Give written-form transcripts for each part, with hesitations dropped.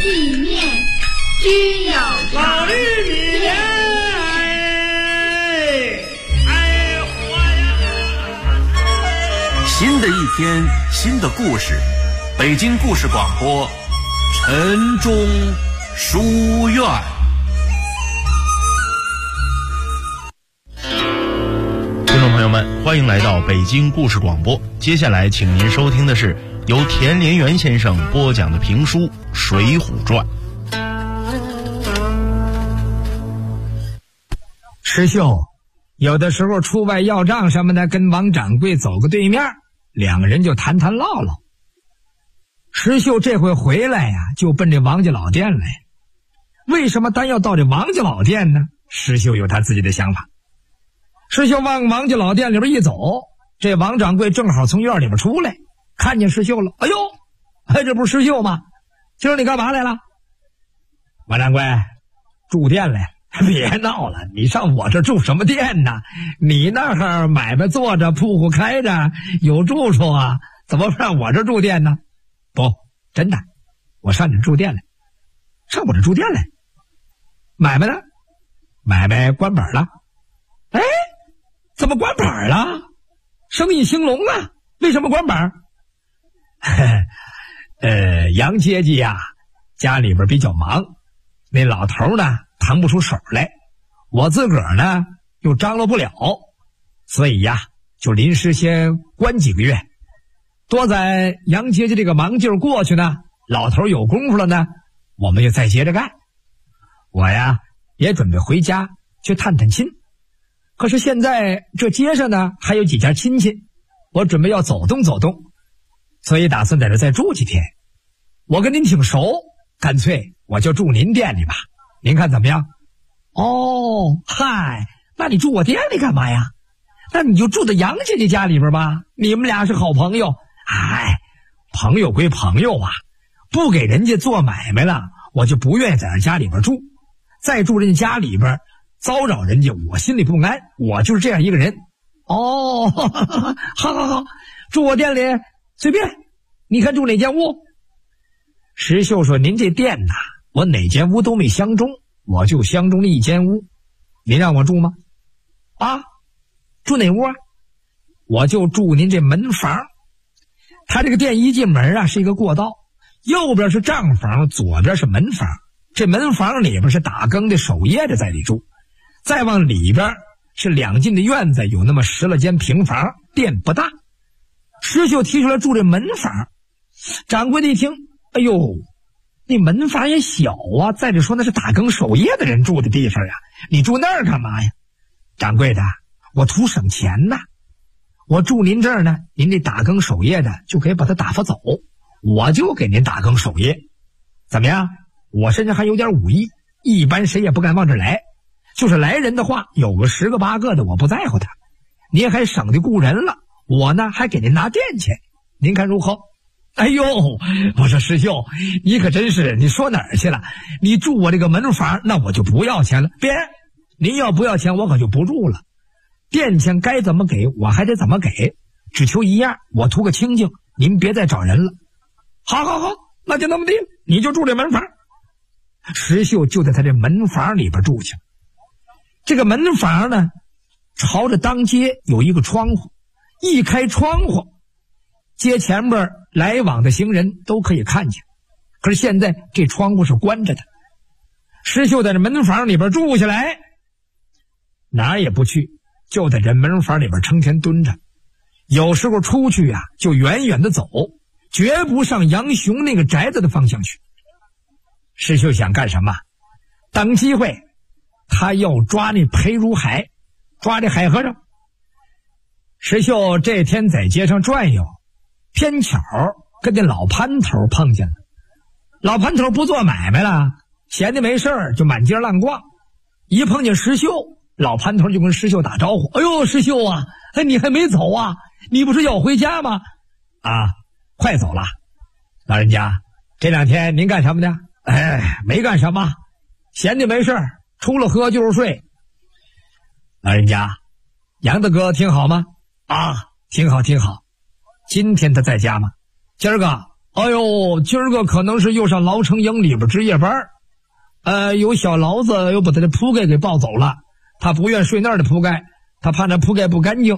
纪念，需要老绿米莲，活呀！ 新的一天，新的故事，北京故事广播，晨钟书院。 听众朋友们，欢迎来到北京故事广播。接下来请您收听的是由田连元先生播讲的评书《水浒传》。 石秀有的时候出外要账什么的，跟王掌柜走个对面，两个人就谈谈唠唠。石秀这回回来呀，就奔这王家老店来。为什么单要到这王家老店呢？石秀有他自己的想法。石秀往王家老店里边一走，这王掌柜正好从院里边出来，看见石秀了。哎呦，这不是石秀吗？今儿你干嘛来了？王掌柜，住店来。别闹了，你上我这住什么店呢？你那儿买卖做着，铺户开着，有住处啊，怎么上我这住店呢？不，真的，我上你住店来。上我这住店来？买卖呢？买卖关本了。哎，怎么关本了？生意兴隆啊，为什么关本？洋阶级呀，家里边比较忙，那老头呢腾不出手来，我自个儿呢又张罗不了，所以呀就临时先关几个月，多在洋阶级这个忙劲儿过去呢，老头有功夫了呢，我们就再接着干。我呀也准备回家去探探亲，可是现在这街上呢还有几家亲戚，我准备要走动走动，所以打算在这再住几天。我跟您挺熟，干脆我就住您店里吧，您看怎么样？哦，嗨，那你住我店里干嘛呀？那你就住在杨姐姐家里边吧，你们俩是好朋友。哎，朋友归朋友啊，不给人家做买卖了，我就不愿意在人家里边住，再住人家家里边糟扰人家，我心里不安，我就是这样一个人。哦，好，住我店里随便，你看住哪间屋？石秀说，您这店呐，我哪间屋都没相中，我就相中了一间屋，您让我住吗？啊，住哪屋啊？我就住您这门房。他这个店一进门啊是一个过道，右边是账房，左边是门房，这门房里边是打更的守夜的在里住，再往里边是两进的院子，有那么10来间平房，店不大。石秀提出来住这门房，掌柜的一听，哎呦，那门房也小啊，再者说那是打更守夜的人住的地方呀，你住那儿干嘛呀？掌柜的，我图省钱呐，我住您这儿呢，您这打更守夜的就可以把他打发走，我就给您打更守夜，怎么样？我身上还有点武艺，一般谁也不敢往这来，就是来人的话，有个10个8个的，我不在乎他，您还省得雇人了，我呢还给您拿店钱，您看如何？哎呦，我说石秀，你可真是，你说哪儿去了？你住我这个门房，那我就不要钱了。别，您要不要钱，我可就不住了。店钱该怎么给，我还得怎么给，只求一样，我图个清静，您别再找人了。好，那就那么定，你就住这门房。石秀就在他这门房里边住去。这个门房呢，朝着当街有一个窗户，一开窗户，街前边来往的行人都可以看见，可是现在这窗户是关着的。石秀在这门房里边住下来，哪儿也不去，就在这门房里边成天蹲着，有时候出去啊就远远的走，绝不上杨雄那个宅子的方向去。石秀想干什么？等机会他要抓那裴如海，抓这海和尚。石秀这天在街上转悠，偏巧跟那老潘头碰见了。老潘头不做买卖了，闲的没事儿就满街乱逛，一碰见石秀，老潘头就跟石秀打招呼，哎呦石秀啊，你还没走啊？你不是要回家吗？啊，快走了。老人家，这2天您干什么呢？没干什么，闲的没事儿，除了喝就是睡。老人家，杨大哥挺好吗？啊，挺好。今天他在家吗？今儿个哎呦，今儿个可能是又上老城营里边值夜班，有小老子又把他的铺盖给抱走了，他不愿睡那儿的铺盖，他怕那铺盖不干净。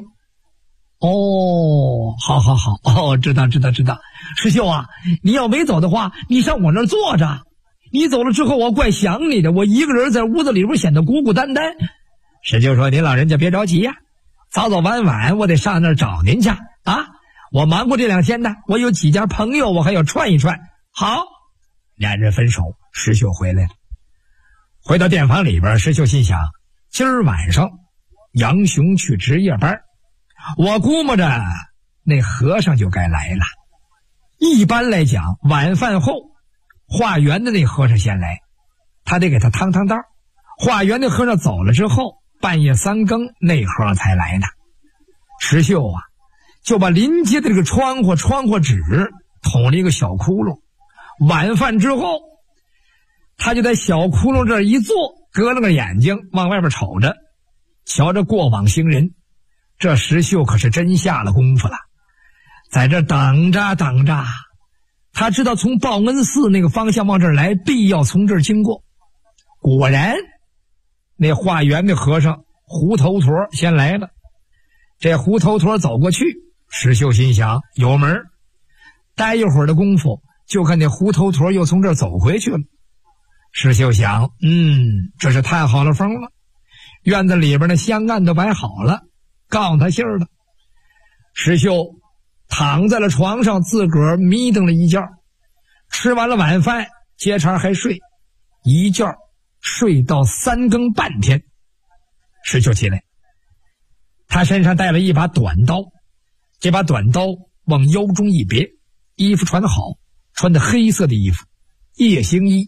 哦，好，哦，知道。师兄啊，你要没走的话，你上我那儿坐着。你走了之后，我怪想你的，我一个人在屋子里边显得孤孤单单。师兄说：“您老人家别着急呀，早早晚晚我得上那儿找您去啊。我忙过这2天呢，我有几家朋友，我还要串一串。”好，两人分手，石秀回来了。回到店房里边，石秀心想：今儿晚上杨雄去值夜班，我估摸着那和尚就该来了。一般来讲，晚饭后化缘的那和尚先来，他得给他趟道。化缘的和尚走了之后，半夜3更那和尚才来呢。石秀啊，就把临街的这个窗户纸捅了一个小窟窿。晚饭之后，他就在小窟窿这儿一坐，隔了个眼睛往外边瞅着，瞧着过往行人。这石秀可是真下了功夫了，在这等着，他知道从报恩寺那个方向往这儿来，必要从这儿经过。果然，那化缘的和尚胡头陀先来了。这胡头陀走过去，石秀心想有门。待一会儿的功夫，就看那胡头陀又从这儿走回去了。石秀想，这是太好了风了。院子里边的香案都摆好了，告诉他信儿了。石秀躺在了床上，自个儿眯瞪了一觉，吃完了晚饭，接茬还睡，一觉睡到3更半天。石秀起来，他身上带了一把短刀，这把短刀往腰中一别，衣服穿得好，穿的黑色的衣服，夜行衣。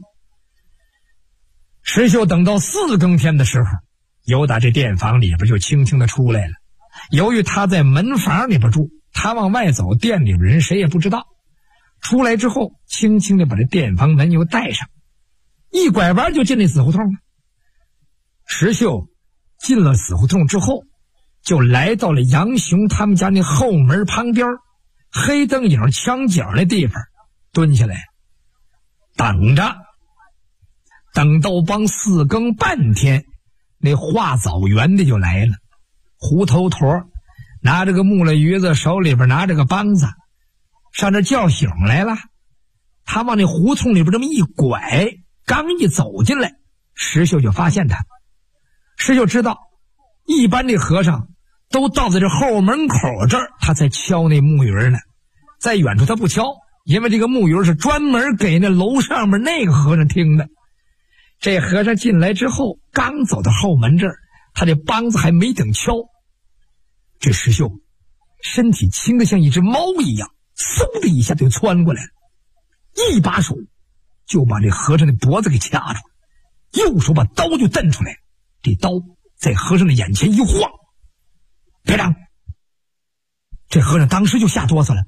石秀等到4更天的时候，由打这店房里边就轻轻的出来了。由于他在门房里边住，他往外走，店里边人谁也不知道。出来之后，轻轻的把这店房门又带上，一拐弯就进那死胡同了。石秀进了死胡同之后，就来到了杨雄他们家那后门旁边黑灯影墙角那地方，蹲下来等着。等到帮4更半天，那化枣园的就来了。胡头陀拿着个木了鱼子，手里边拿着个梆子，上这叫醒来了。他往那胡同里边这么一拐，刚一走进来，石秀就发现他。石秀知道，一般这和尚都到在这后门口这儿，他才敲那木鱼呢。在远处他不敲，因为这个木鱼是专门给那楼上面那个和尚听的。这和尚进来之后，刚走到后门这儿，他这梆子还没等敲，这石秀身体轻得像一只猫一样，嗖的一下就窜过来了，一把手就把这和尚的脖子给掐住，右手把刀就蹬出来，这刀在和尚的眼前一晃，别挡！这和尚当时就吓哆嗦了，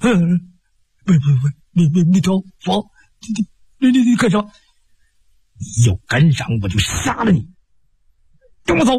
你找我，你干什么？你有敢嚷，我就杀了你！跟我走！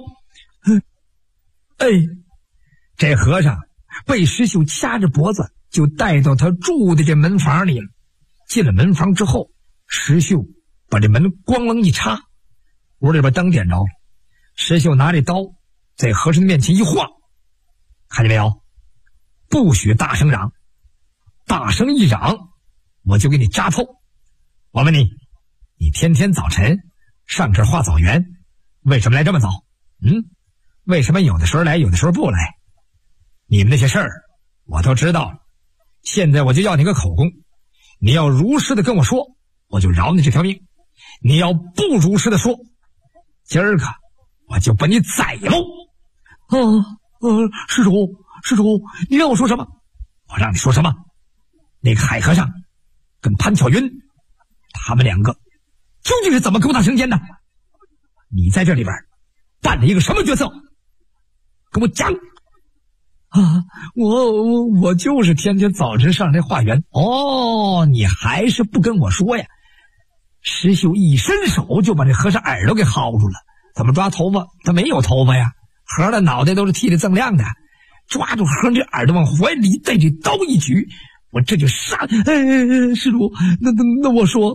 这和尚被石秀掐着脖子，就带到他住的这门房里了。进了门房之后，石秀把这门咣啷一插，屋里边灯点着了。石秀拿这刀在和尚的面前一晃，看见没有？不许大声嚷，大声一嚷，我就给你扎透。我问你，你天天早晨上这化枣园，为什么来这么早？为什么有的时候来，有的时候不来？你们那些事儿我都知道了，现在我就要你个口供，你要如实的跟我说，我就饶你这条命；你要不如实的说，今儿个我就把你宰喽！施主，你让我说什么？我让你说什么？那个海和尚跟潘巧云，他们2个究竟是怎么勾搭成奸的？你在这里边扮了一个什么角色？跟我讲！我就是天天早晨上这化缘。你还是不跟我说呀？石秀一伸手就把这和尚耳朵给薅住了。怎么抓头发？他没有头发呀，和尚的脑袋都是剃得锃亮的。抓住和尚这耳朵往怀里带这刀一举， 我这就杀！施主，那我说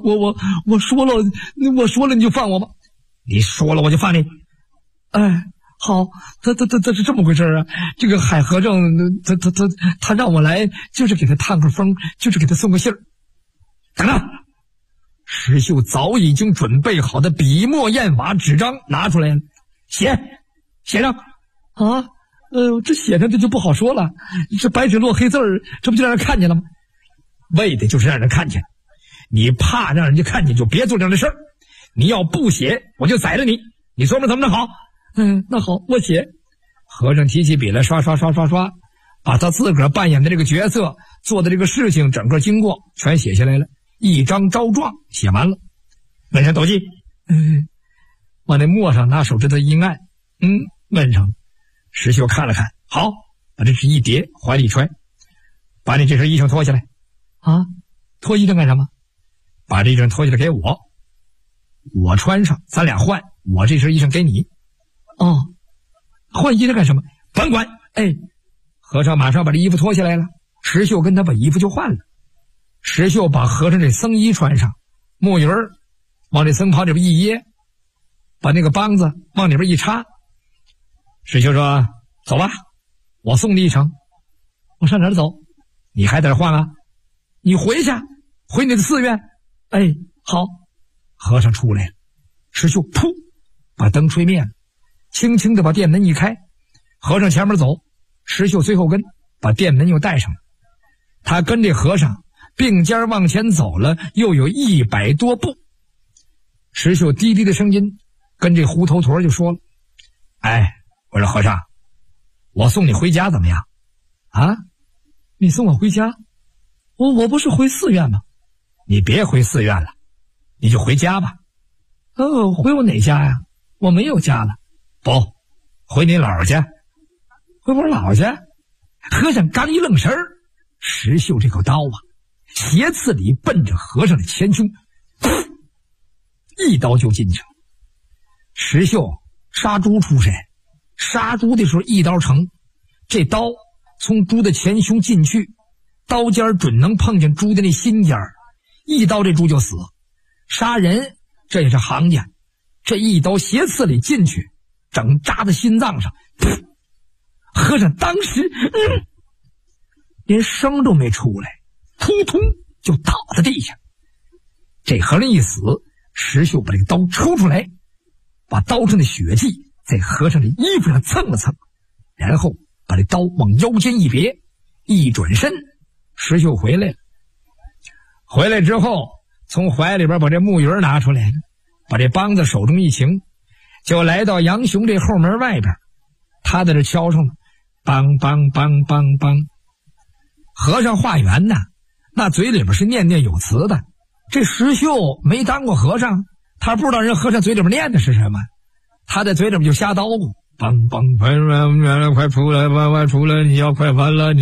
了你就放我吧。你说了我就放你。哎，好，他是这么回事啊。这个海和尚他让我来，就是给他探个风，就是给他送个信儿。等等，石秀早已经准备好的笔墨砚瓦纸张拿出来了，写上啊。这写上这就不好说了，这白纸落黑字儿，这不就让人看见了吗？为的就是让人看见，你怕让人家看见就别做这样的事儿。你要不写，我就宰了你。你说怎么着好？那好，我写。和尚提起笔来，刷，把他自个儿扮演的这个角色做的这个事情整个经过全写下来了，一张招状写完了，问上斗记。往那墨上拿手指头一按，问上了。石秀看了看，好，把这纸一叠，怀里揣，把你这身衣裳脱下来。啊，脱衣裳干什么？把这身脱下来给我穿上，咱俩换，我这身衣裳给你。哦，换衣裳干什么？甭管。和尚马上把这衣服脱下来了，石秀跟他把衣服就换了。石秀把和尚这僧衣穿上，木鱼儿往这僧袍里边一掖，把那个梆子往里边一插。石秀说：“走吧，我送你一程。”我上哪儿走？你还在这换啊？你回去，回你的寺院。好。和尚出来了，石秀噗把灯吹灭了，轻轻地把店门一开。和尚前面走，石秀随后跟，把店门又带上了。他跟这和尚并肩往前走了又有100多步。石秀低低的声音跟这胡头陀就说了：“我说和尚，我送你回家怎么样？”啊，你送我回家？我不是回寺院吗？你别回寺院了，你就回家吧。回我哪家呀？我没有家了。不，回你姥家。回我姥家？和尚刚一愣神儿，石秀这口刀啊，斜刺里奔着和尚的前胸，一刀就进去了。石秀杀猪出身，杀猪的时候一刀成，这刀从猪的前胸进去，刀尖准能碰见猪的那心尖儿，一刀这猪就死。杀人这也是行家，这一刀斜刺里进去，整扎在心脏上。和尚当时连声都没出来，扑通就倒在地下。这和尚一死，石秀把这个刀抽出来，把刀上的血迹在和尚的衣服上蹭了蹭，然后把这刀往腰间一别，一转身，石秀回来了。回来之后，从怀里边把这木鱼拿出来了，把这梆子手中一擎，就来到杨雄这后门外边。他在这敲上了，梆梆梆梆梆。和尚化缘呢，那嘴里边是念念有词的。这石秀没当过和尚，他不知道人和尚嘴里边念的是什么，他在嘴里边就瞎叨咕，梆梆快出来，快出来，你要快完了，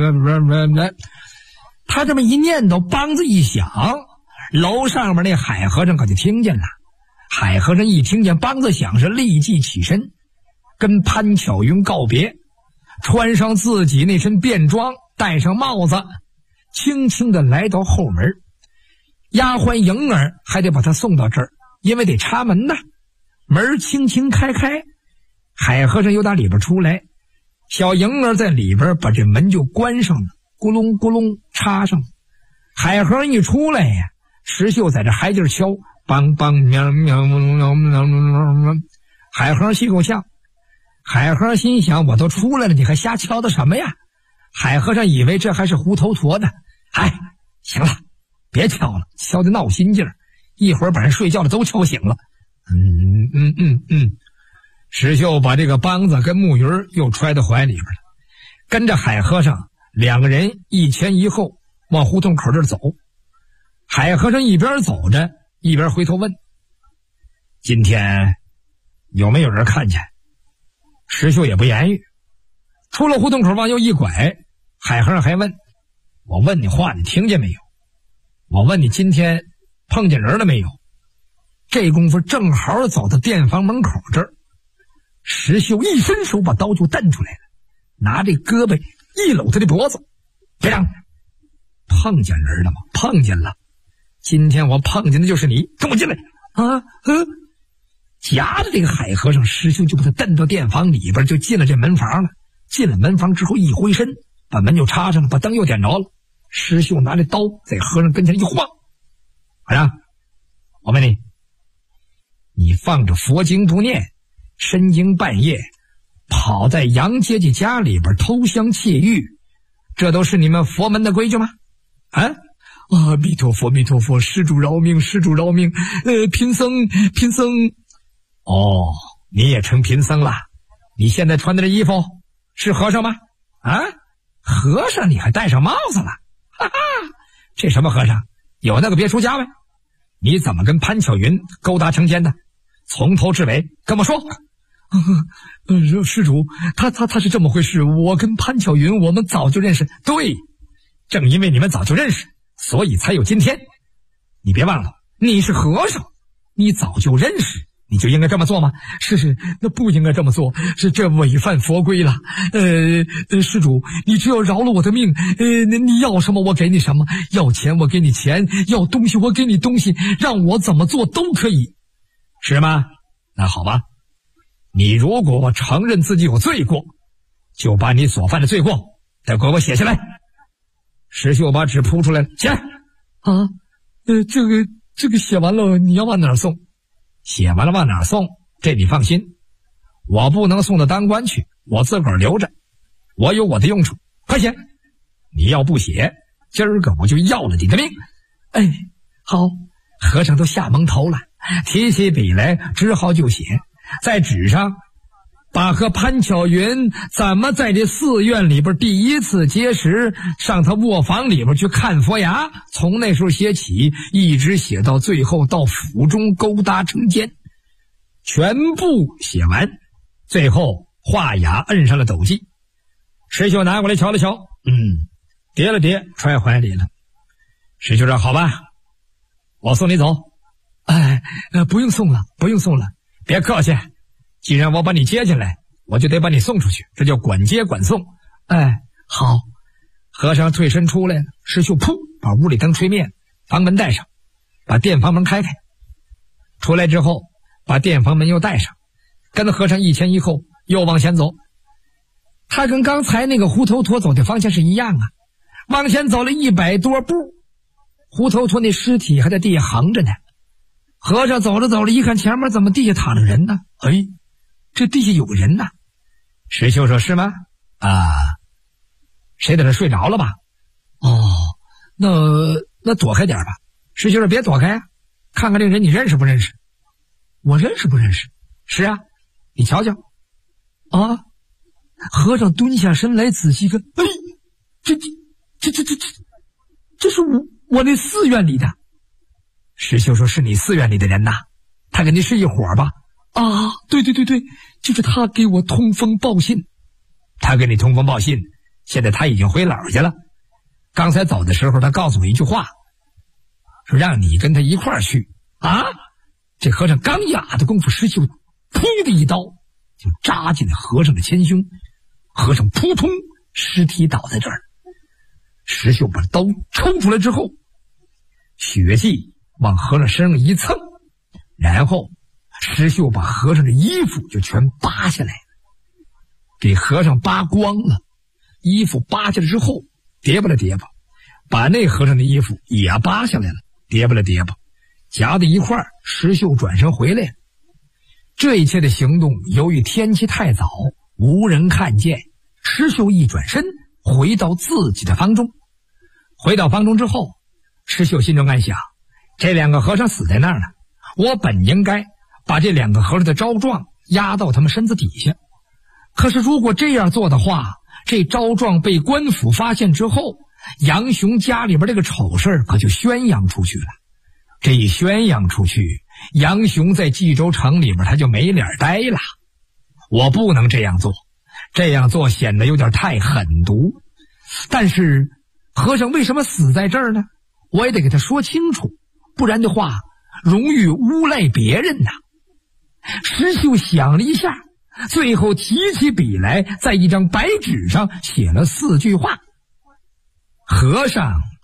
他这么一念叨，梆子一响，楼上面那海和尚可就听见了。海和尚一听见梆子响，是立即起身，跟潘巧云告别，穿上自己那身便装，戴上帽子，轻轻地来到后门。丫鬟莹儿还得把他送到这儿，因为得插门呢。门轻轻开开，海和尚又打里边出来，小莹儿在里边把这门就关上了，咕隆咕隆插上了。海和尚一出来呀，石秀在这还劲敲，梆梆喵喵喵喵喵。海和尚吸口呛，海和尚心想，我都出来了，你还瞎敲的什么呀？海和尚以为这还是胡头陀呢。行了，别敲了，敲的闹心劲儿，一会儿把人睡觉的都敲醒了。石秀把这个梆子跟木鱼又揣到怀里边了，跟着海和尚两个人一前一后往胡同口这儿走。海和尚一边走着一边回头问：“今天有没有人看见？”石秀也不言语，出了胡同口往右一拐，海和尚还问：“我问你话你听见没有？我问你今天碰见人了没有？”这功夫正好走到店房门口这儿，石秀一伸手把刀就瞪出来了，拿这胳膊一搂他的脖子：“别嚷！ 碰见人了吗？碰见了。今天我碰见的就是你，跟我进来啊！夹着这个海和尚，师兄就把他蹬到店房里边，就进了这门房了。进了门房之后，一回身，把门就插上了，把灯又点着了。师兄拿着刀在和尚跟前一晃：“和尚，我问你，你放着佛经不念，深更半夜跑在杨阶级家里边偷香窃玉，这都是你们佛门的规矩吗？”啊！阿弥陀佛，弥陀佛，施主饶命，施主饶命。贫僧。哦，你也成贫僧了？你现在穿的这衣服是和尚吗？啊，和尚你还戴上帽子了？哈哈，这什么和尚？有那个别出家呗？你怎么跟潘巧云勾搭成奸的？从头至尾跟我说。施主，他是这么回事。我跟潘巧云我们早就认识。对，正因为你们早就认识，所以才有今天。你别忘了，你是和尚，你早就认识，你就应该这么做吗？是，那不应该这么做，是这违反佛规了。施主，你只要饶了我的命，你要什么我给你什么，要钱我给你钱，要东西我给你东西，让我怎么做都可以，是吗？那好吧，你如果承认自己有罪过，就把你所犯的罪过再给我写下来。石秀把纸铺出来了，写啊，这个写完了你要往哪儿送？写完了往哪儿送？这你放心，我不能送到当官去，我自个儿留着，我有我的用处。快写！你要不写，今儿个我就要了你的命。哎，好，和尚都吓蒙头了，提起笔来只好就写，在纸上把和潘巧云怎么在这寺院里边第一次结识，上他卧房里边去看佛牙，从那时候写起，一直写到最后到府中勾搭成奸，全部写完，最后画押摁上了斗记。石秀拿过来瞧了瞧，叠了叠，揣怀里了。石秀说：“好吧，我送你走。”不用送了，别客气。既然我把你接进来，我就得把你送出去，这叫管接管送。好。和尚退身出来了，石秀噗把屋里灯吹灭，房门带上，把店房门开开。出来之后，把店房门又带上，跟和尚一前一后又往前走。他跟刚才那个胡头陀走的方向是一样啊，往前走了100多步，胡头陀那尸体还在地下横着呢。和尚走着走着，一看前面怎么地下躺着人呢？这地下有人呢。石秀说：“是吗？谁在这睡着了吧？”那躲开点吧。石秀说：“别躲开啊，看看这个人你认识不认识？”“我认识不认识？”“是啊，你瞧瞧。”和尚蹲下身来仔细看，这是我那寺院里的。石秀说：“是你寺院里的人呐，他跟你是一伙吧？”“对，就是他给我通风报信。”“他给你通风报信，现在他已经回老家了。刚才走的时候他告诉我一句话，说让你跟他一块儿去。”这和尚刚哑的功夫，石秀噗的一刀就扎进了和尚的前胸，和尚扑通尸体倒在这儿。石秀把刀抽出来之后，血迹往和尚身上一蹭，然后石秀把和尚的衣服就全扒下来了，给和尚扒光了。衣服扒下来之后，叠吧了叠吧，把那和尚的衣服也扒下来了，叠吧了叠吧，夹在一块儿。石秀转身回来了。这一切的行动，由于天气太早，无人看见。石秀一转身，回到自己的房中。回到房中之后，石秀心中暗想：这2个和尚死在那儿了，我本应该把这2个和尚的招状压到他们身子底下。可是如果这样做的话，这招状被官府发现之后，杨雄家里边这个丑事可就宣扬出去了。这一宣扬出去，杨雄在冀州城里边他就没脸待了。我不能这样做，这样做显得有点太狠毒。但是和尚为什么死在这儿呢？我也得给他说清楚，不然的话容易诬赖别人呐。石秀想了一下，最后提起笔来，在一张白纸上写了4句话：和尚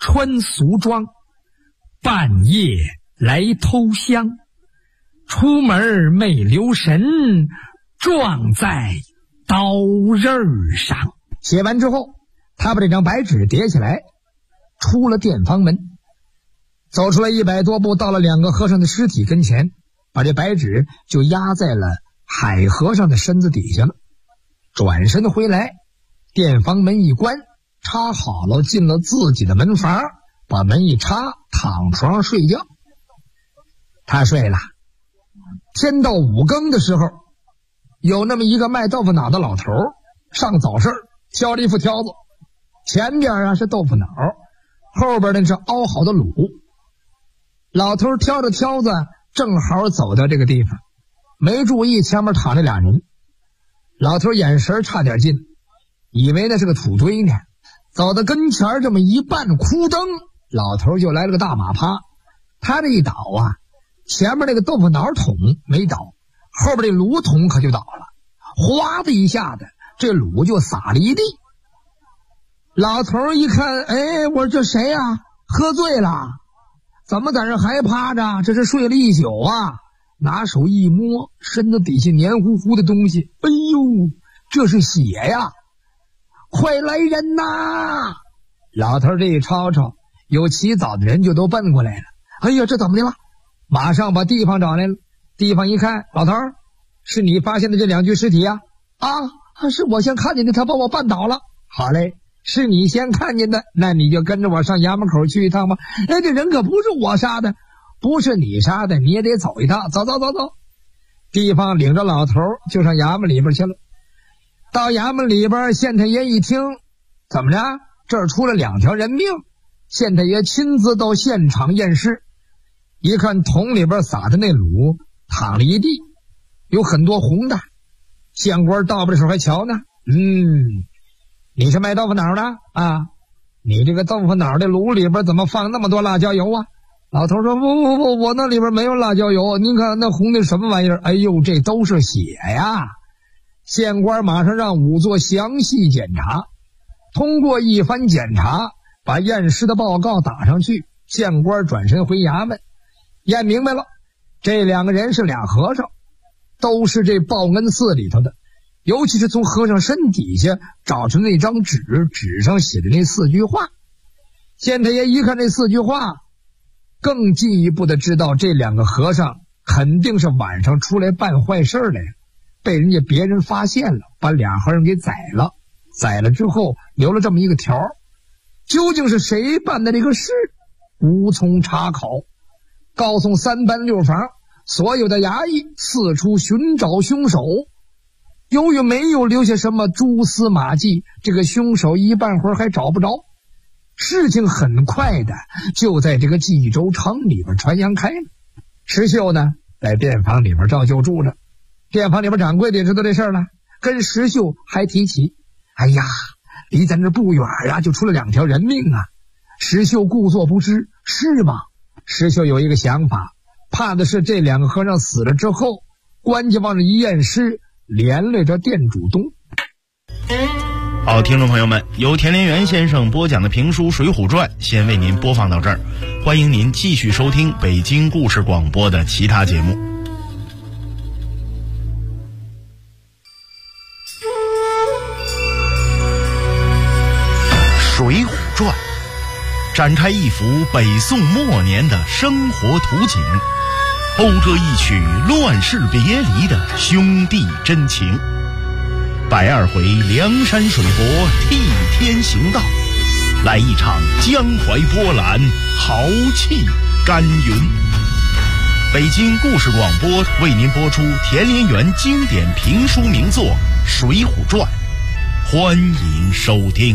穿俗装，半夜来偷香，出门没留神，撞在刀刃上。写完之后，他把这张白纸叠起来，出了店房门，走出来100多步，到了2个和尚的尸体跟前，把这白纸就压在了海和尚的身子底下了。转身回来，店房门一关，插好了，进了自己的门房，把门一插，躺床上睡觉。他睡了。天到5更的时候，有那么一个卖豆腐脑的老头上早市，挑了一副挑子，前边是豆腐脑，后边呢是熬好的卤。老头挑着挑子，正好走到这个地方，没注意前面躺着俩人。老头眼神差点进，以为那是个土堆呢，走到跟前这么一绊，哭蹬，老头就来了个大马趴。他这一倒前面那个豆腐脑桶没倒，后边这卤桶可就倒了，哗的一下子，这卤就洒了一地。老头一看，我说这谁喝醉了？怎么在这还趴着？这是睡了一宿拿手一摸，身子底下黏糊糊的东西，哎呦，这是血呀！快来人呐！老头这一吵吵，有起早的人就都奔过来了。哎呀，这怎么的了？马上把地方找来了。地方一看，老头，是你发现的这2具尸体是我先看见的，他把我绊倒了。好嘞，是你先看见的，那你就跟着我上衙门口去一趟吧。这人可不是我杀的，不是你杀的，你也得走一趟。走。地方领着老头就上衙门里边去了。到衙门里边，县太爷一听，怎么着？这儿出了2条人命。县太爷亲自到现场验尸，一看桶里边撒的那卤淌了一地，有很多红的。县官到的时候还瞧呢，你是卖豆腐脑的你这个豆腐脑的卤里边怎么放那么多辣椒油老头说不，我那里边没有辣椒油，您看那红的什么玩意儿？哎呦，这都是血呀！县官马上让仵作详细检查。通过一番检查，把验尸的报告打上去，县官转身回衙门，验明白了，这2个人是俩和尚，都是这报恩寺里头的。尤其是从和尚身底下找出那张纸，纸上写的那4句话。县太爷一看这4句话，更进一步的知道这2个和尚肯定是晚上出来办坏事来，被人家别人发现了，把俩和尚给宰了。宰了之后留了这么一个条，究竟是谁办的这个事，无从查考。告诉3班6房所有的衙役四处寻找凶手。由于没有留下什么蛛丝马迹，这个凶手一半会儿还找不着。事情很快的就在这个冀州城里边传扬开了。石秀呢，在店房里边照旧住着。店房里边掌柜的也知道这事了，跟石秀还提起，哎呀，离咱这不远就出了2条人命石秀故作不知，是吗？石秀有一个想法，怕的是这2个和尚死了之后，官家往这一验尸，连累着店主东。 好，听众朋友们，由田连元先生播讲的评书《水浒传》先为您播放到这儿，欢迎您继续收听北京故事广播的其他节目。《水浒传》展开一幅北宋末年的生活图景，讴歌一曲乱世别离的兄弟真情。120回梁山水泊替天行道，来一场江淮波澜豪气干云。北京故事广播为您播出田连元经典评书名作《水浒传》，欢迎收听。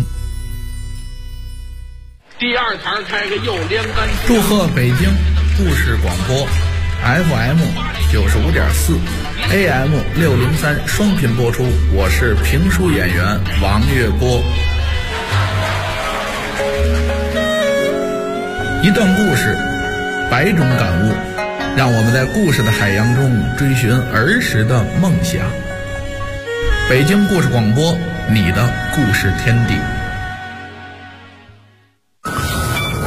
第2堂开个右连杆。 祝贺北京故事广播 FM 95.4 AM 603双频播出，我是评书演员王月波。一段故事，100种感悟，让我们在故事的海洋中追寻儿时的梦想。北京故事广播，你的故事天地。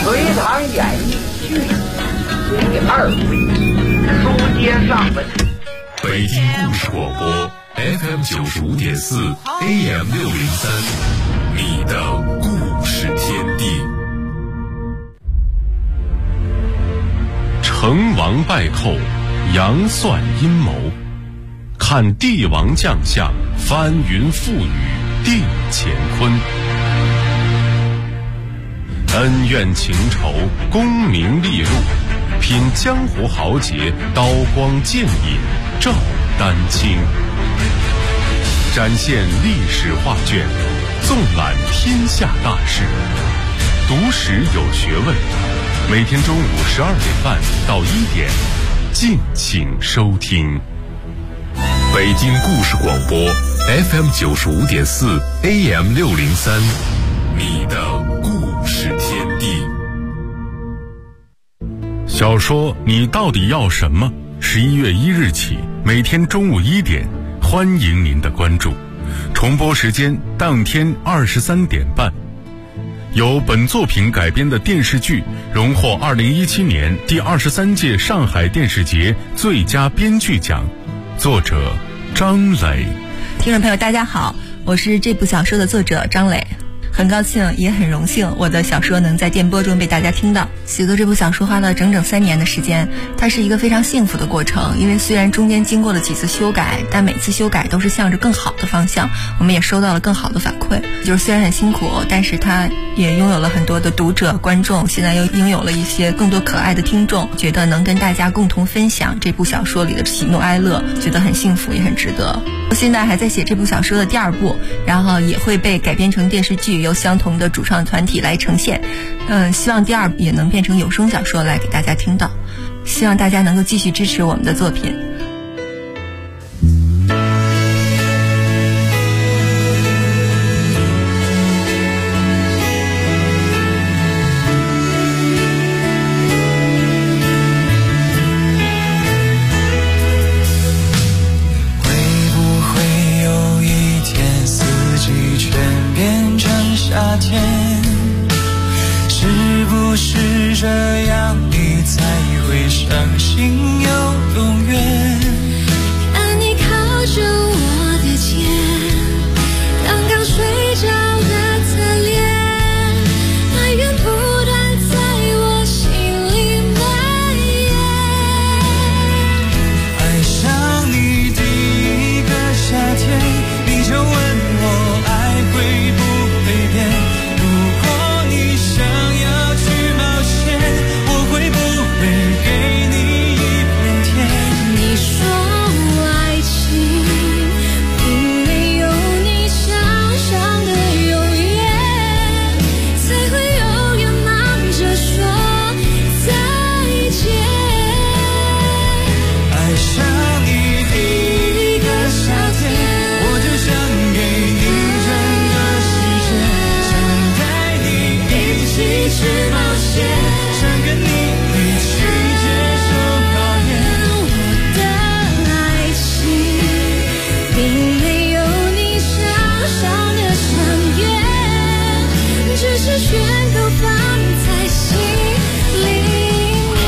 隋唐演艺剧第2回书接上文。 北京故事广播 FM 95.4 AM 603，你的故事天地。成王败寇，杨算阴谋，看帝王将相，翻云覆雨定乾坤。恩怨情仇，功名利禄，品江湖豪杰，刀光剑影照丹青。展现历史画卷，纵览天下大事，读史有学问。每天中午12点半到1点，敬请收听。北京故事广播 FM 95.4 AM 603，你的故事天地。小说你到底要什么？11月1日起，每天中午1点，欢迎您的关注。重播时间当天23点半。由本作品改编的电视剧荣获2017年第23届上海电视节最佳编剧奖，作者张磊。 听众朋友大家好，我是这部小说的作者张磊，很高兴也很荣幸我的小说能在电波中被大家听到。写作这部小说花了整整3年的时间，它是一个非常幸福的过程，因为虽然中间经过了几次修改，但每次修改都是向着更好的方向，我们也收到了更好的反馈。就是虽然很辛苦，但是它也拥有了很多的读者观众，现在又拥有了一些更多可爱的听众，觉得能跟大家共同分享这部小说里的喜怒哀乐，觉得很幸福也很值得。我现在还在写这部小说的第2部，然后也会被改编成电视剧，由相同的主创团体来呈现。希望第2部也能变成有声小说来给大家听到，希望大家能够继续支持我们的作品。 这样你才会相信有永远。 看你靠着我的肩，刚刚睡着的侧脸，哀怨不断在我心里蔓延。 爱上你第一个夏天，你就问我爱会不会变。如果你想要去冒险，我会不会给你一片天？ 你说爱情并没有你想象的永远，才会永远忙着说再见。 爱上你第一个夏天，我就想给你整个世界，想带你一起去冒险，想跟你一起接受考验。 我的爱情并没有你想象的深远，只是全都放在心里面。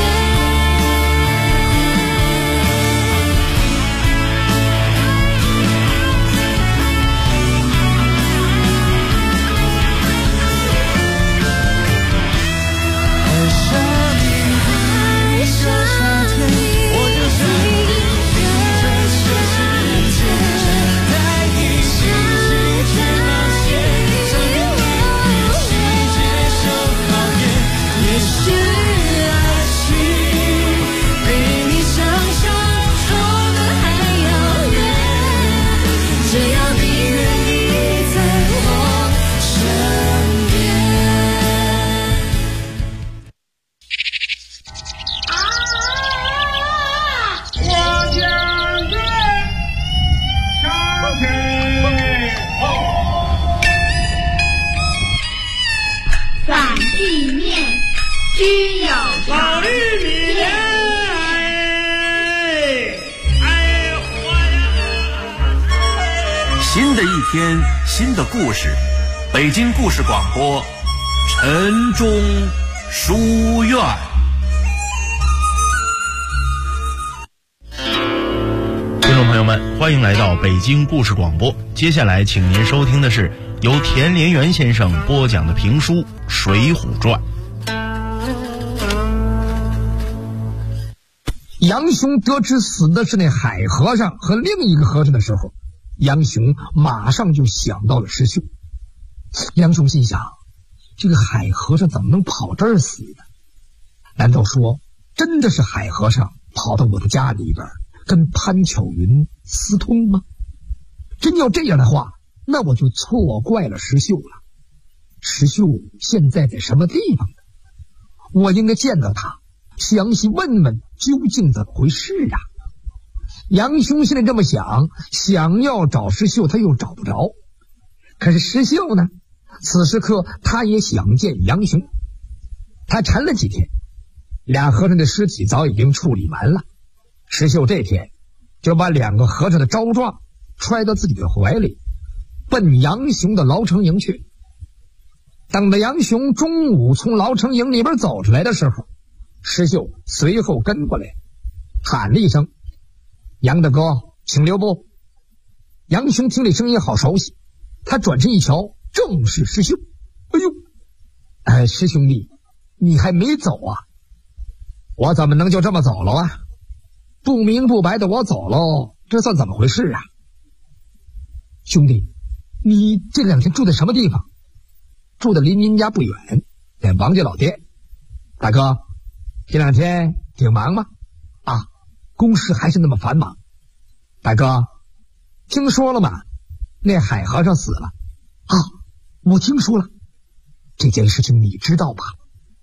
爱上你第一个夏天，我就想给你整个世界，想带你一起去冒险，想跟你一起接受考验。 也许爱情比你想象中的还遥远，只要你愿意在我身边。 我将军上天反地面，居有老玉米莲， 新的一天，新的故事，北京故事广播，晨钟书院。 听众朋友们，欢迎来到北京故事广播。接下来，请您收听的是由田连元先生播讲的评书《水浒传》。 杨雄得知死的是那海和尚和另一个和尚的时候，杨雄马上就想到了石秀。杨雄心想，这个海和尚怎么能跑这儿死呢？难道说真的是海和尚跑到我的家里边跟潘巧云私通吗？真要这样的话，那我就错怪了石秀了。石秀现在在什么地方呢？我应该见到他，详细问问究竟怎么回事啊。杨雄现在这么想，想要找石秀他又找不着。可是石秀呢，此时刻他也想见杨雄。他沉了几天，俩和尚的尸体早已经处理完了。石秀这天就把两个和尚的招状揣到自己的怀里，奔杨雄的牢城营去。等到杨雄中午从牢城营里边走出来的时候，石秀随后跟过来，喊了一声：“杨大哥，请留步。”杨雄听这声音好熟悉，他转身一瞧，正是石秀。哎呦，石兄弟，你还没走啊？我怎么能就这么走了啊？不明不白的我走了，这算怎么回事啊？兄弟，你这两天住在什么地方？住的离您家不远，在王家老店。大哥，这两天挺忙吗？啊，公事还是那么繁忙。大哥，听说了吗？那海和尚死了。啊，我听说了。这件事情你知道吧？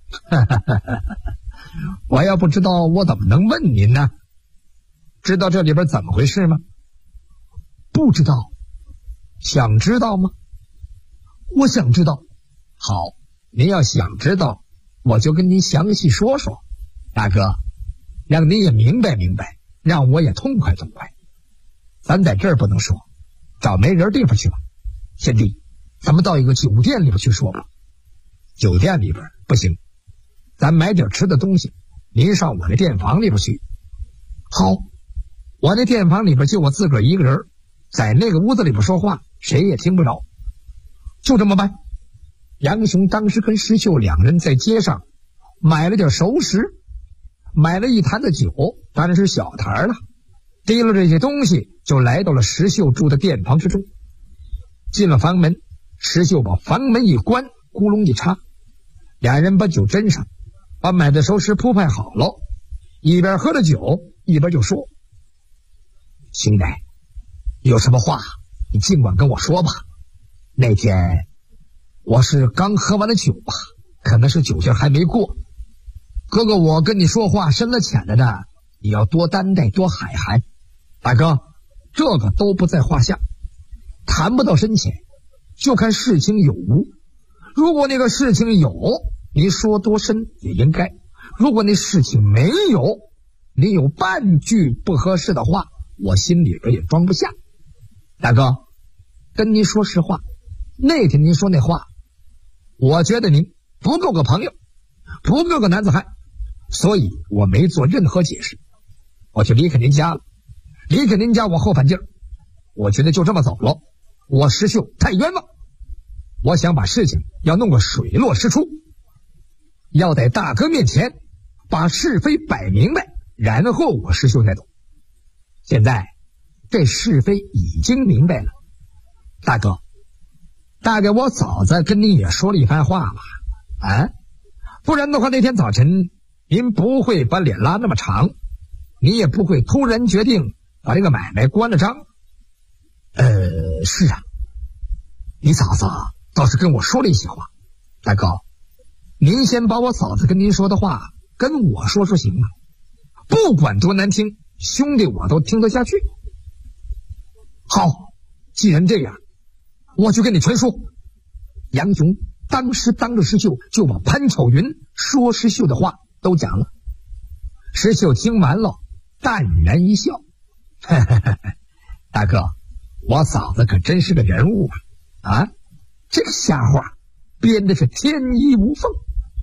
我要不知道，我怎么能问您呢？知道这里边怎么回事吗？不知道。想知道吗？我想知道。好，您要想知道，我就跟您详细说说。大哥，让您也明白明白，让我也痛快痛快。咱在这儿不能说，找没人地方去吧。贤弟，咱们到一个酒店里边去说吧。酒店里边不行，咱买点吃的东西，您上我那店房里边去。好，我那店房里边就我自个儿一个人，在那个屋子里边说话，谁也听不着。就这么办。杨雄当时跟石秀两人在街上买了点熟食，买了一坛子酒，当然是小坛了，提了这些东西就来到了石秀住的店房之中。进了房门，石秀把房门一关，咕隆一插，俩人把酒斟上，把买的熟食铺排好了，一边喝着酒一边就说：“兄弟，有什么话你尽管跟我说吧。那天我是刚喝完了酒吧，可能是酒劲还没过。哥哥，我跟你说话深了浅了的，你要多担待多海涵。大哥，这个都不在话下，谈不到深浅，就看事情有无。如果那个事情有，你说多深也应该；如果那事情没有，你有半句不合适的话，我心里边也装不下。大哥，跟您说实话，那天您说那话，我觉得您不够个朋友，不够个男子汉，所以我没做任何解释，我就离开您家了。离开您家我后反劲儿，我觉得就这么走了，我石秀太冤枉。我想把事情要弄个水落石出，要在大哥面前把是非摆明白，然后我石秀再走。现在这是非已经明白了，大哥，大概我嫂子跟您也说了一番话吧？啊，不然的话那天早晨您不会把脸拉那么长，你也不会突然决定把这个买卖关了张。是啊，你嫂子倒是跟我说了一些话。大哥，您先把我嫂子跟您说的话跟我说说行吗？不管多难听，兄弟我都听得下去。好，既然这样，我就跟你全说。杨雄当时当着石秀就把潘巧云说石秀的话都讲了。石秀听完了淡然一笑，大哥，我嫂子可真是个人物啊！这个瞎话编的是天衣无缝。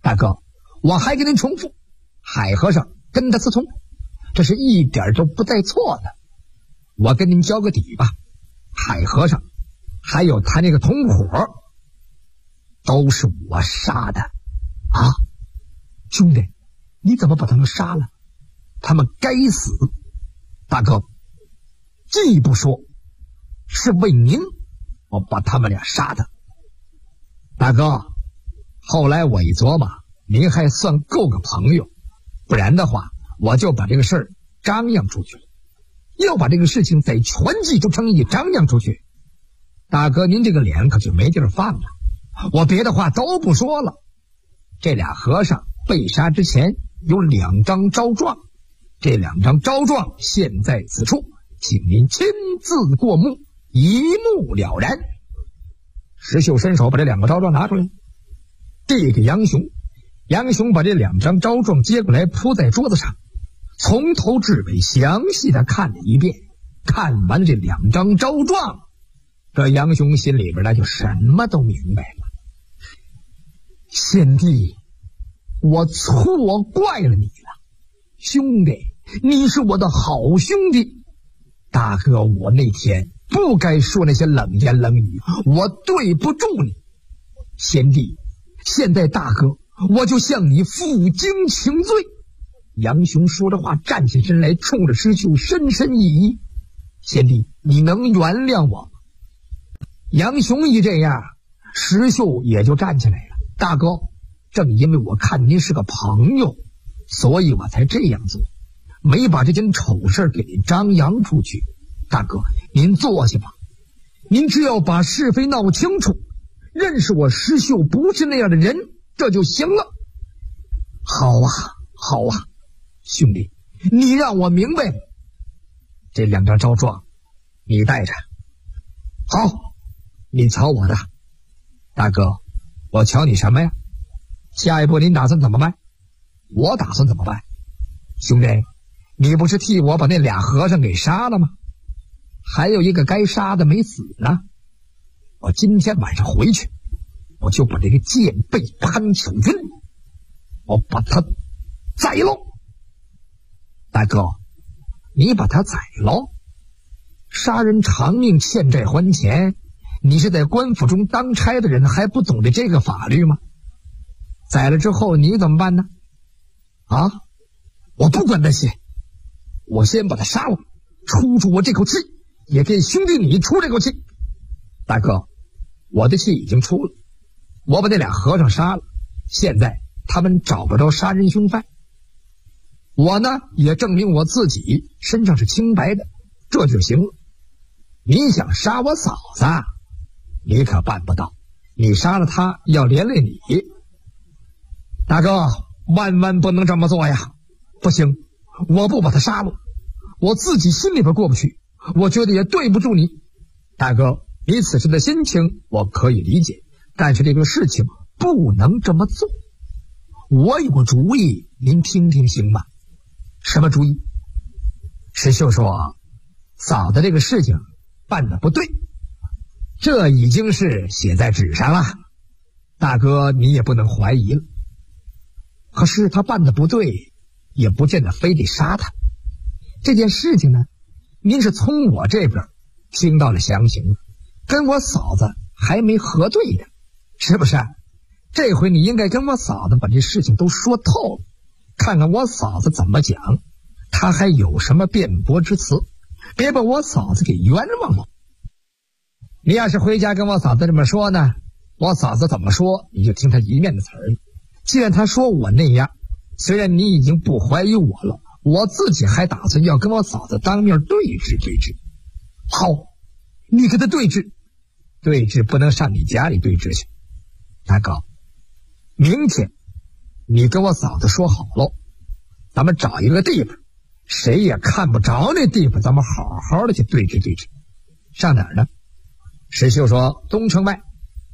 大哥，我还给您重复，海和尚跟他私通，这是一点都不带错的。我跟您交个底吧，海和尚还有他那个同伙都是我杀的啊！兄弟，你怎么把他们杀了？他们该死！大哥，进一步说，是为您我把他们俩杀的。大哥，后来我一琢磨，您还算够个朋友，不然的话我就把这个事儿张扬出去了，要把这个事情在全冀州城一张扬出去，大哥您这个脸可就没地儿放了。我别的话都不说了，这俩和尚被杀之前有2张招状，这2张招状现在此处，请您亲自过目，一目了然。石秀伸手把这2个招状拿出来，递给杨雄。杨雄把这2张招状接过来，铺在桌子上，从头至尾详细的看了一遍。看完这2张招状，这杨雄心里边那就什么都明白了。贤弟，我错怪了你了，兄弟，你是我的好兄弟。大哥，我那天不该说那些冷言冷语，我对不住你。贤弟，现在大哥我就向你负荆请罪。杨雄说着话，站起身来，冲着石秀深深一揖：贤弟，你能原谅我？杨雄一这样，石秀也就站起来了。大哥，正因为我看您是个朋友，所以我才这样做，没把这件丑事给您张扬出去。大哥，您坐下吧，您只要把是非闹清楚，认识我石秀不是那样的人，这就行了。好啊，好啊，兄弟，你让我明白了。这2张招状你带着。好，你瞧我的。大哥，我瞧你什么呀？下一步您打算怎么办？我打算怎么办？兄弟，你不是替我把那俩和尚给杀了吗？还有一个该杀的没死呢。我今天晚上回去，我就把这个贱婢潘巧君，我把他宰了。大哥，你把他宰了？杀人偿命，欠债还钱，你是在官府中当差的人，还不懂得这个法律吗？宰了之后你怎么办呢？啊，我不管那些，我先把他杀了，出我这口气，也给兄弟你出这口气。大哥，我的气已经出了，我把那俩和尚杀了，现在他们找不着杀人凶犯，我呢也证明我自己身上是清白的，这就行了。你想杀我嫂子，你可办不到，你杀了他要连累你。大哥，万万不能这么做呀！不行，我不把他杀了，我自己心里边过不去，我觉得也对不住你。大哥，你此时的心情我可以理解，但是这个事情不能这么做。我有个主意，您听听行吗？什么主意？石秀说，嫂子这个事情办得不对，这已经是写在纸上了，大哥你也不能怀疑了。可是他办得不对，也不见得非得杀他。这件事情呢，您是从我这边听到了详情了，跟我嫂子还没核对呢，是不是？这回你应该跟我嫂子把这事情都说透了，看看我嫂子怎么讲，她还有什么辩驳之词，别把我嫂子给冤枉了。你要是回家跟我嫂子这么说呢，我嫂子怎么说你就听她一面的词儿。既然她说我那样，虽然你已经不怀疑我了，我自己还打算要跟我嫂子当面对质对质。好，你跟她对质，对质不能上你家里对质去。大哥，明天你跟我嫂子说好了，咱们找一个地方，谁也看不着那地方，咱们好好的去对质对质。上哪儿呢？石秀说，东城外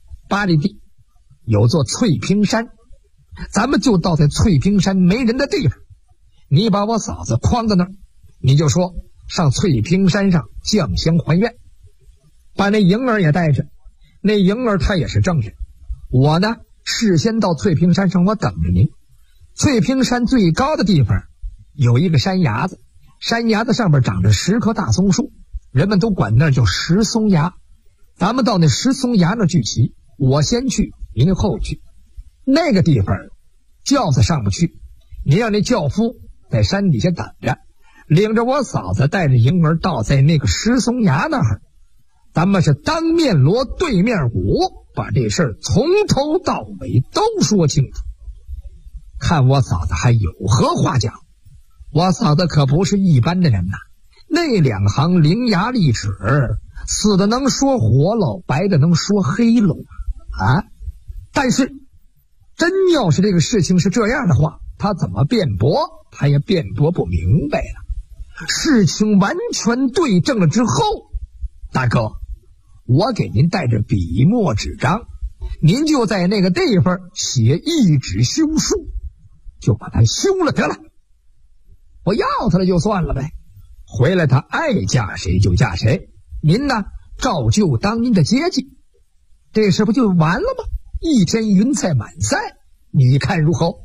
8里地有座翠屏山，咱们就到在翠屏山没人的地方，你把我嫂子诓到那儿，你就说上翠屏山上降香还愿，把那莹儿也带着，那莹儿她也是证人，我呢事先到翠屏山上我等着您。翠屏山最高的地方有一个山崖子，山崖子上面长着10棵大松树，人们都管那叫石松崖。咱们到那石松崖那聚齐，我先去，您后去。那个地方轿子上不去，您让那轿夫在山底下等着，领着我嫂子带着莹儿到在那个石松崖那儿，咱们是当面锣对面鼓，把这事儿从头到尾都说清楚。看我嫂子还有何话讲？我嫂子可不是一般的人呐，那2行伶牙俐齿，死的能说活喽，白的能说黑喽啊！但是真要是这个事情是这样的话，他怎么辩驳他也辩驳不明白了。事情完全对证了之后，大哥，我给您带着笔墨纸张，您就在那个地方写一纸休书，就把他休了得了。我要他了就算了呗，回来他爱嫁谁就嫁谁，您呢照旧当您的接济，这事不就完了吗？一天云彩满载，你看如何？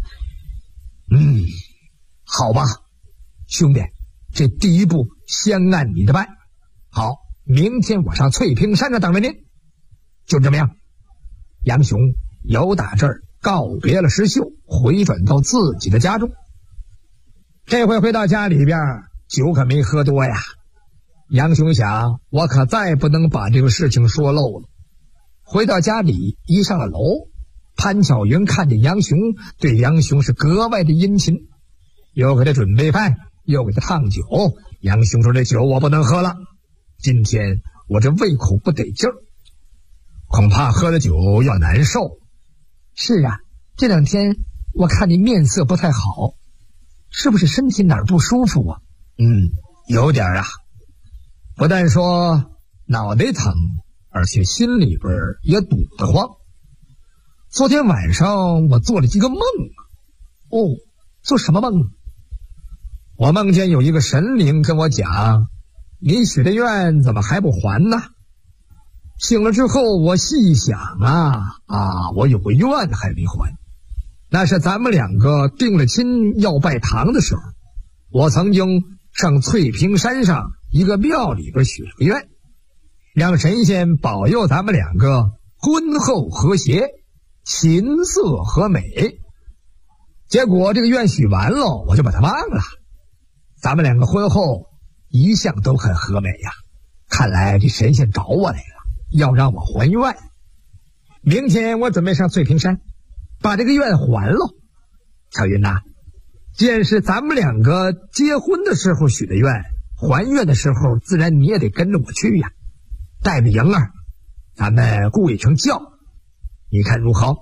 好吧，兄弟，这第一步先按你的办。好，明天我上翠屏山上等着您。就这么样，杨雄由打这儿告别了石秀，回转到自己的家中。这回回到家里边，酒可没喝多呀。杨雄想，我可再不能把这个事情说漏了。回到家里，一上了楼，潘巧云看见杨雄，对杨雄是格外的殷勤，又给他准备饭，又给他烫酒。杨雄说：“这酒我不能喝了，今天我这胃口不得劲儿，恐怕喝了酒要难受。”是啊，这2天我看你面色不太好，是不是身体哪儿不舒服啊？有点啊，不但说脑袋疼，而且心里边也堵得慌。昨天晚上我做了几个梦。做什么梦？我梦见有一个神灵跟我讲，你许的愿怎么还不还呢？醒了之后我细想我有个愿还没还，那是咱们2个定了亲要拜堂的时候，我曾经上翠屏山上一个庙里边许了个愿，让神仙保佑咱们2个婚后和谐，琴瑟和美。结果这个愿许完了，我就把它忘了。咱们2个婚后一向都很和美呀，看来这神仙找我来了，要让我还愿。明天我准备上翠屏山把这个愿还了。巧云呐，既然是咱们2个结婚的时候许的愿，还愿的时候自然你也得跟着我去呀，带着莹儿，咱们雇一乘轿，你看如何？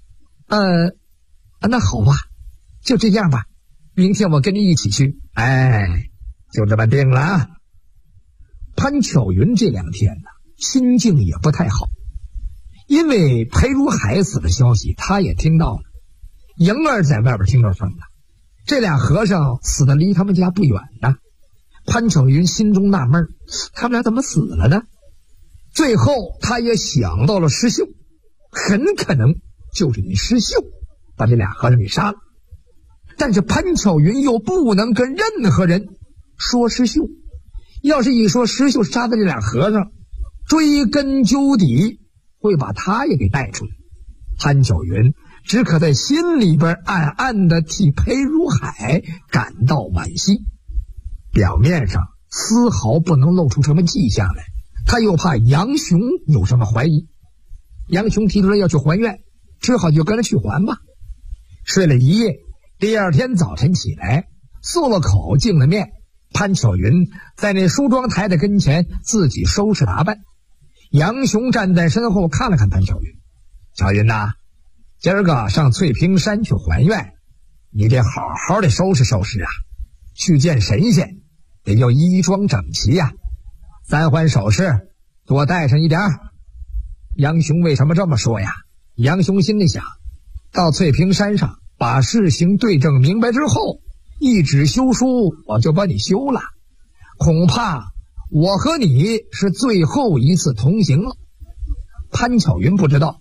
那好吧，就这样吧，明天我跟你一起去。就这么定了啊。潘巧云这2天呢，心境也不太好，因为裴如海死的消息他也听到了，莹儿在外边听到风了，这俩和尚死的离他们家不远呢。潘巧云心中纳闷，他们俩怎么死了呢？最后他也想到了石秀，很可能就是你石秀把这俩和尚给杀了。但是潘巧云又不能跟任何人说石秀，要是一说石秀杀的这俩和尚，追根究底会把他也给带出来。潘巧云只可在心里边暗暗的替裴如海感到惋惜，表面上丝毫不能露出什么迹象来，他又怕杨雄有什么怀疑。杨雄提出来要去还愿，只好就跟着去还吧。睡了一夜，第2天早晨起来，漱了口，净了面，潘巧云在那梳妆台的跟前自己收拾打扮。杨雄站在身后看了看潘巧云，巧云呐，今儿个上翠屏山去还愿，你得好好的收拾收拾啊，去见神仙得要衣装整齐呀，3环首饰多带上一点。杨雄为什么这么说呀？杨雄心里想，到翠屏山上把事情对证明白之后，一纸休书我就把你休了，恐怕我和你是最后一次同行了。潘巧云不知道，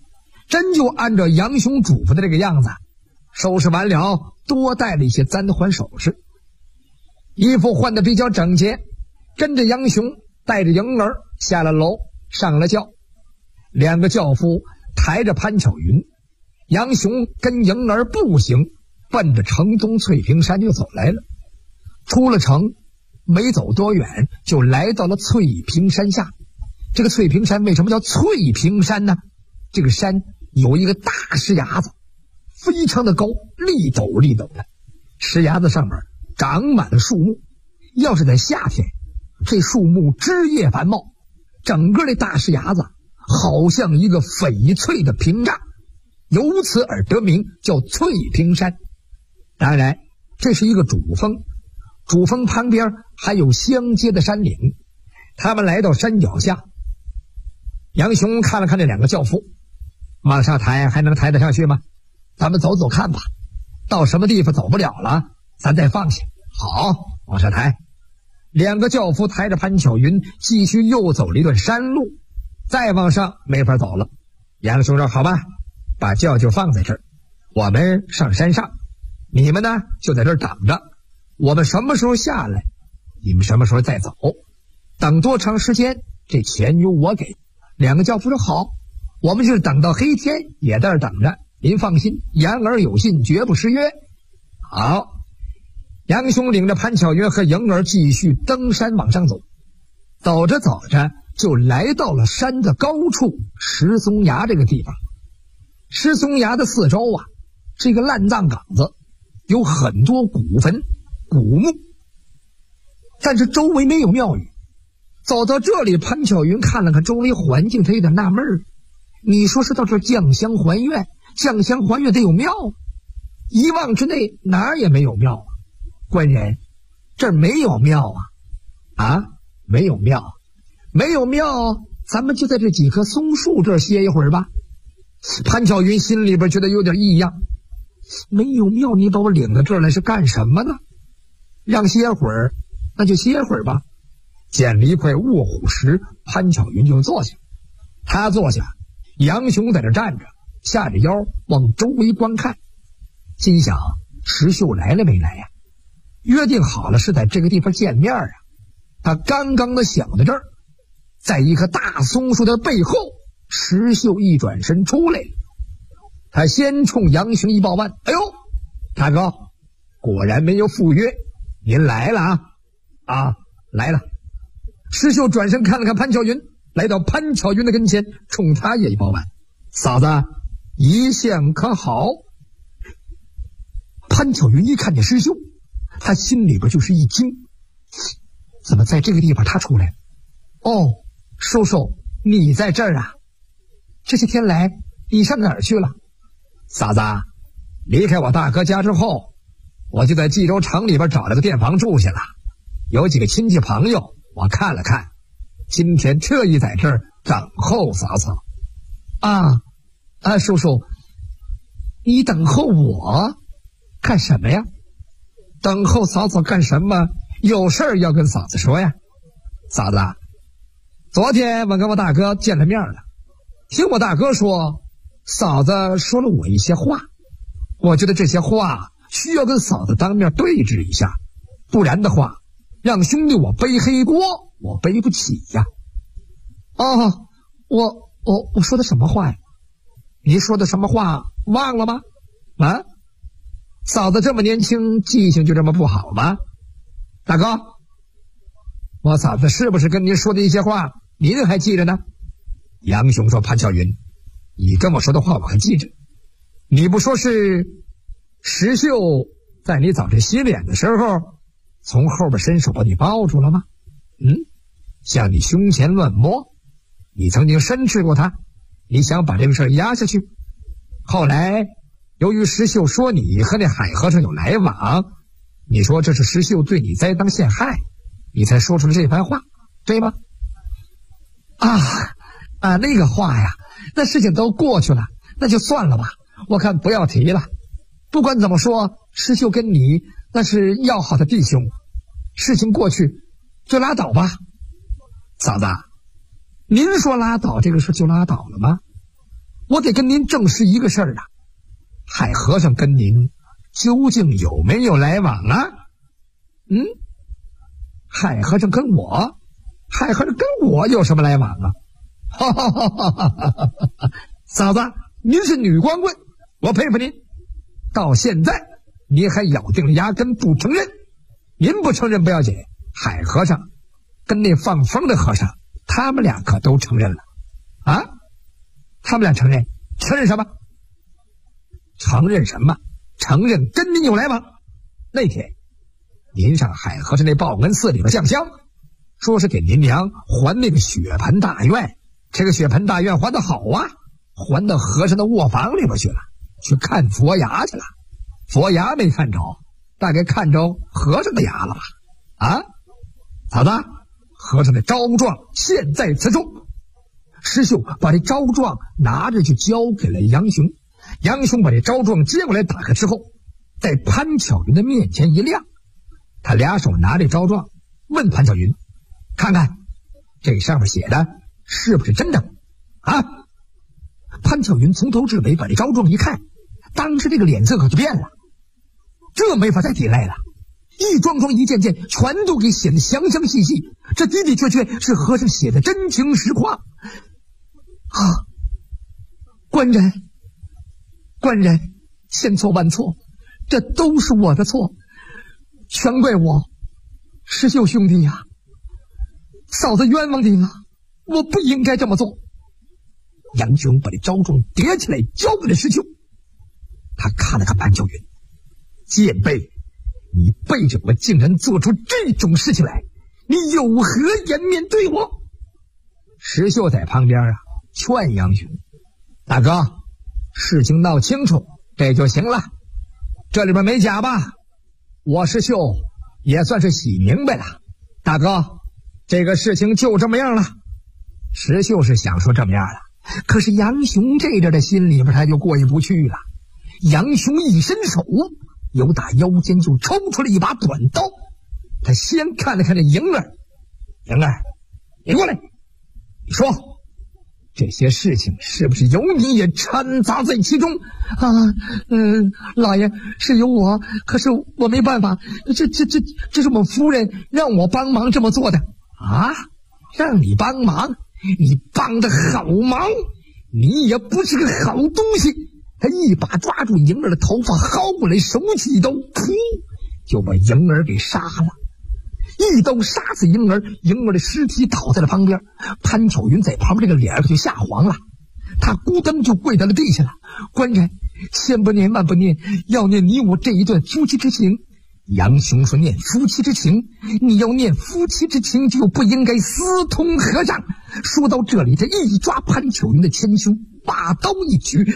真就按照杨雄嘱咐的这个样子，收拾完了，多带了一些簪环首饰，衣服换得比较整洁，跟着杨雄带着莹儿下了楼，上了轿。两个轿夫抬着潘巧云，杨雄跟莹儿步行，奔着城东翠屏山就走来了。出了城，没走多远，就来到了翠屏山下。这个翠屏山为什么叫翠屏山呢？这个山有一个大石崖子，非常的高，立陡立陡的。石崖子上面长满了树木，要是在夏天，这树木枝叶繁茂，整个这大石崖子好像一个翡翠的屏障，由此而得名，叫翠屏山。当然，这是一个主峰，主峰旁边还有相接的山岭。他们来到山脚下，杨雄看了看这两个轿夫，往上抬还能抬得上去吗？咱们走走看吧，到什么地方走不了了，咱再放下。好，往上抬。两个轿夫抬着潘巧云继续又走了一段山路，再往上没法走了。杨雄说：好吧，把轿就放在这儿，我们上山上，你们呢就在这儿等着，我们什么时候下来，你们什么时候再走，等多长时间，这钱由我给。两个轿夫说：好，我们就是等到黑天也在这儿等着，您放心，言而有信，绝不失约。好，杨雄领着潘巧云和莹儿继续登山往上走，走着走着就来到了山的高处，石松崖这个地方。石松崖的四周啊，是一个烂葬岗子，有很多古坟古墓，但是周围没有庙宇。走到这里，潘巧云看了看周围环境，他有点纳闷儿。你说是到这降香还愿，降香还愿得有庙，一望之内哪儿也没有庙啊。官人，这儿没有庙啊？没有庙，没有庙，咱们就在这几棵松树这儿歇一会儿吧。潘巧云心里边觉得有点异样，没有庙，你把我领到这儿来是干什么呢？让歇会儿，那就歇会儿吧。捡了一块卧虎石，潘巧云就坐下。他坐下，杨雄在这站着，下着腰往周围观看，心想石秀来了没来呀？约定好了是在这个地方见面啊。他刚刚的想到这儿，在一棵大松树的背后，石秀一转身出来了。他先冲杨雄一抱腕：哎呦，大哥，果然没有赴约，您来了啊，来了。石秀转身看了看潘巧云，来到潘巧云的跟前，冲他也一抱腕：嫂子，一向可好？潘巧云一看见石秀，他心里边就是一惊，怎么在这个地方他出来了？哦，叔叔，你在这儿啊？这些天来你上哪儿去了？嫂子，离开我大哥家之后，我就在冀州城里边找了个店房住下了，有几个亲戚朋友我看了看，今天特意在这儿等候嫂嫂。叔叔，你等候我干什么呀？等候嫂嫂干什么？有事儿要跟嫂子说呀。嫂子，昨天我跟我大哥见了面了，听我大哥说，嫂子说了我一些话，我觉得这些话需要跟嫂子当面对质一下，不然的话让兄弟我背黑锅，我背不起呀。我说的什么话呀？你说的什么话忘了吗？嫂子这么年轻，记性就这么不好吗？大哥，我嫂子是不是跟您说的一些话您还记着呢？杨雄说：潘巧云，你跟我说的话我还记着，你不说是石秀在你早晨洗脸的时候从后边伸手把你抱住了吗？向你胸前乱摸，你曾经申斥过他，你想把这个事儿压下去。后来由于石秀说你和那海和尚有来往，你说这是石秀对你栽赃陷害，你才说出了这番话，对吗？那个话呀，那事情都过去了，那就算了吧，我看不要提了。不管怎么说，石秀跟你那是要好的弟兄，事情过去就拉倒吧。嫂子，您说拉倒这个事就拉倒了吗？ 我得跟您证实一个事儿啊，海和尚跟您究竟有没有来往啊？海和尚跟我有什么来往啊？哈哈哈哈哈哈！嫂子，您是女光棍，我佩服您。到现在您还咬定了牙根不承认。您不承认不要紧，海和尚跟那放风的和尚，他们俩可都承认了啊！他们俩承认什么？承认跟您有来往。那天您上海和尚那报恩寺里边上香，说是给您娘还那个血盆大愿。这个血盆大愿还得好啊，还到和尚的卧房里边去了，去看佛牙去了。佛牙没看着，大概看着和尚的牙了吧？啊，嫂子，和尚的招状现在此处。师兄把这招状拿着就交给了杨雄，杨雄把这招状接过来打开之后，在潘巧云的面前一亮，他俩手拿着招状问潘巧云，看看这上面写的是不是真的啊？潘巧云从头至尾把这招状一看，当时这个脸色可就变了，这没法再抵赖了，一桩桩一件件全都给写得详详细细，这的的确确是和尚写的真情实话啊！官人千错万错，这都是我的错，全怪我。石秀兄弟呀，嫂子冤枉您了，我不应该这么做。杨雄把这招状叠起来交给了石秀，他看了看潘巧云，贱婢，你背着我竟然做出这种事情来，你有何颜面对我？石秀在旁边劝杨雄，大哥，事情闹清楚这就行了，这里边没假吧？我石秀也算是洗明白了，大哥，这个事情就这么样了。石秀是想说这么样了，可是杨雄这阵的心里边他就过意不去了。杨雄一伸手，由打腰间就抽出了一把短刀，他先看了看这莹儿，你过来，你说这些事情是不是有你也掺杂在其中啊？老爷，是有我，可是我没办法，这是我夫人让我帮忙这么做的啊！让你帮忙，你帮的好忙，你也不是个好东西。他一把抓住莹儿的头发，薅过来，手起一刀，噗，就把莹儿给杀了。一刀杀死婴儿，婴儿的尸体倒在了旁边。潘巧云在旁边，这个脸就吓黄了，他咕噔就跪在了地下了。官人，千不念万不念，要念你我这一段夫妻之情。杨雄说念夫妻之情，你要念夫妻之情，就不应该私通和尚。说到这里，他一抓潘巧云的前胸，把刀一举，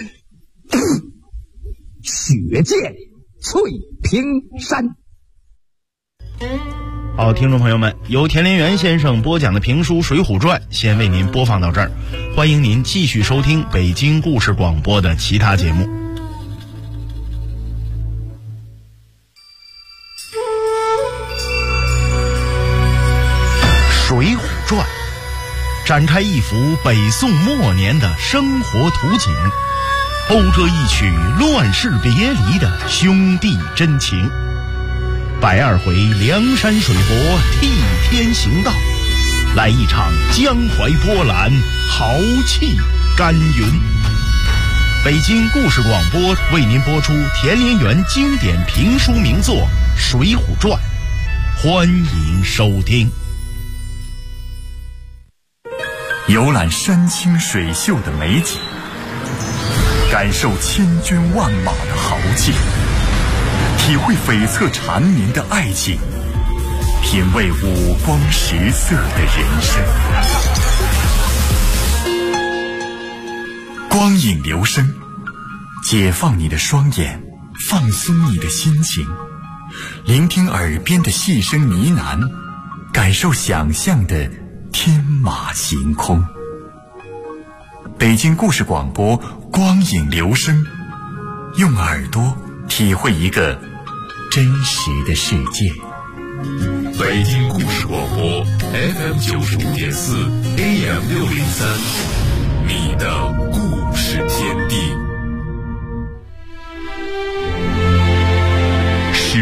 血溅翠屏山。 好，听众朋友们，由田连元先生播讲的评书《水浒传》先为您播放到这儿，欢迎您继续收听北京故事广播的其他节目。《水浒传》展开一幅北宋末年的生活图景，勾着一曲乱世别离的兄弟真情。120回梁山水泊替天行道，来一场江淮波澜，豪气干云。北京故事广播为您播出田连元经典评书名作《水浒传》，欢迎收听。 游览山清水秀的美景，感受千军万马的豪气，体会悱恻缠绵的爱情，品味五光十色的人生。光影留声，解放你的双眼，放松你的心情，聆听耳边的细声呢喃，感受想象的天马行空。北京故事广播，光影留声，用耳朵体会一个真实的世界。 北京故事广播 FM95.4 AM603，你的故事间。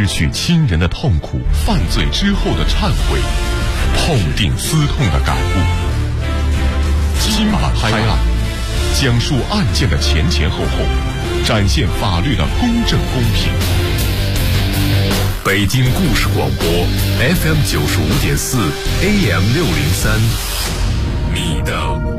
失去亲人的痛苦，犯罪之后的忏悔，痛定思痛的感悟。金马拍案，讲述案件的前前后后，展现法律的公正公平。北京故事广播 FM 95.4 AM 603，你的